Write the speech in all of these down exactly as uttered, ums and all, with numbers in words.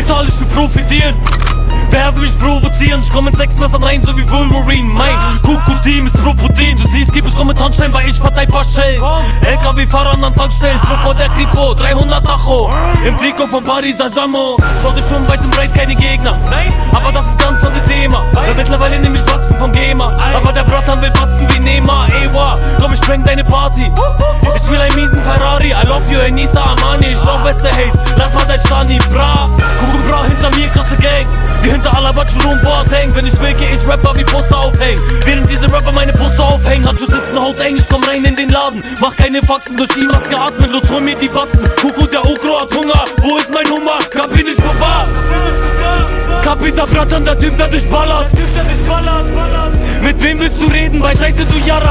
brutal, ich will profitieren. Wer will mich provozieren? Ich komm mit sechs Messern rein, so wie Wolverine. Mein Kuku-Team ist Proputin. Du siehst, gib es Kommentarstellen, weil ich verteil paar Schellen. L K W-Fahrern an Tankstellen, Pro vor der Kripo, dreihundert Tacho. Im Trikot von Paris Saint-Germain. Schau dir schon weit und breit keine Gegner. Aber das ist ganz andere Thema. Weil mittlerweile nehm ich Batzen vom Gamer. Aber der Bratan will batzen wie Neymar. Ey, wow, komm, ich spreng deine Party. Ich will einen miesen Ferrari. I love you, Enisa Armani. Ich lauf Wester Haze, lass mal dein Stani. Bra, Kuku Bra, hinter mir krasse Gang. Wir hinter Alabachu und Boateng. Wenn ich will, geh ich Rapper wie Poster aufhängen. Während diese Rapper meine Poster aufhängen, hat schon sitzen Haut eng, ich komm rein in den Laden. Mach keine Faxen, durch die Maske atmen, los hol mir die Batzen. Kuku, der Okro hat Hunger, wo ist mein Hummer? Kapi nicht Boba. Kapita Bratan, der Typ, der dich ballert. Mit wem willst du reden? Beiseite du Jara.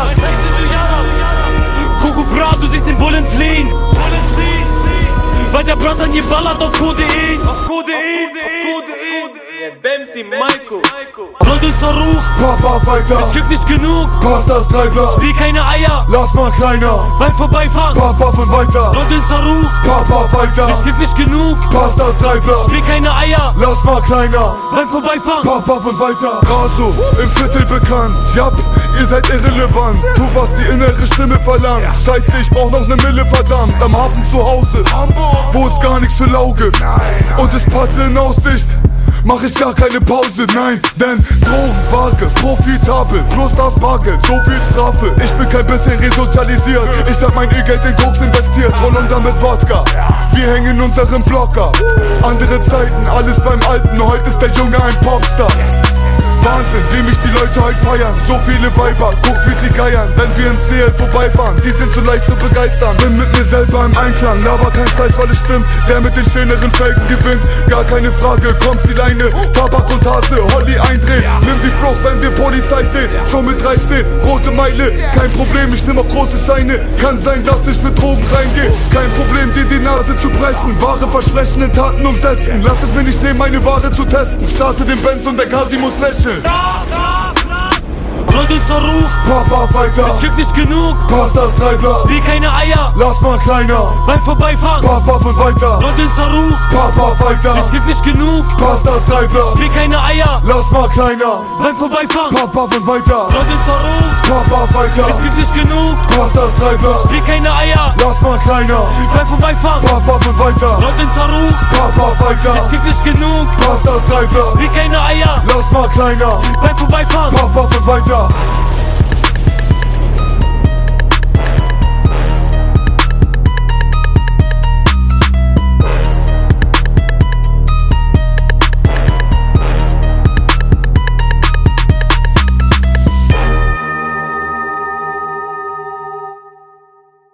Kuku Bra, du siehst den Bullen fliehen. Weil der Bratan hier ballert auf Codein. Auf Codein, Codein. Bemti, Maiko. Rollt uns Saruch. Papa weiter. Es gibt nicht genug. Pass das Dreiblatt. Spiel keine Eier. Lass mal kleiner. Beim Vorbeifahren. Papa von weiter. Rollt uns Saruch. Papa weiter. Es gibt nicht genug. Pass das Dreiblatt. Spiel keine Eier. Lass mal kleiner. Beim Vorbeifahren. Papa von weiter. Raso, im Viertel bekannt. Jap, ihr seid irrelevant. Tu, was die innere Stimme verlangt. Scheiße, ich brauch noch ne Mille, verdammt. Am Hafen zu Hause, wo es gar nichts für Lauge. Und es Patte in Aussicht. Mach ich gar keine Pause, nein, denn Drogenwaage, profitabel, plus das Bargeld, so viel Strafe. Ich bin kein bisschen resozialisiert, ich hab mein E-Geld in Koks investiert, Rollung damit Wodka. Wir hängen unseren Blocker, andere Zeiten, alles beim Alten, heute ist der Junge ein Popstar. Wahnsinn, wie mich die Leute heute feiern. So viele Weiber, guck wie sie geiern. Wenn wir im C L vorbeifahren, sie sind so leicht zu begeistern. Bin mit mir selber im Einklang, laber kein Scheiß, weil es stimmt. Der mit den schöneren Felgen gewinnt, gar keine Frage, kommt die Leine. Tabak und Hase, Holly eindrehen. Nimm die Flucht, wenn wir Polizei sehen. Schon mit dreizehn, rote Meile, kein Problem, ich nimm auch große Scheine. Kann sein, dass ich mit Drogen reingehe. Kein Problem, dir die Nase zu brechen. Wahre Versprechen in Taten umsetzen. Lass es mir nicht nehmen, meine Ware zu testen. Starte den Benz und der Kasi muss lächeln. Rollt uns Saruch. Papa weiter. Es gibt nicht genug. Pass das Dreiblatt. Spiel keine Eier. Lass mal kleiner. Beim Vorbeifahren. Papa von weiter. Rollt uns Saruch. Papa weiter. Es gibt nicht genug. Pass das Dreiblatt. Spiel keine Eier. Lass mal kleiner. Beim Vorbeifahren. Papa von weiter. Rollt uns Saruch. Papa weiter. Es gibt nicht genug. Pass das Dreiblatt. Spiel keine Eier. Lass mal kleiner. Beim Vorbeifahren. Papa von weiter. Rollt uns Saruch. Papa weiter. Es gibt nicht genug. Pass das Dreiblatt. Spiel keine Eier. Lass mal kleiner. Beim Vorbeifahren. Papa von weiter.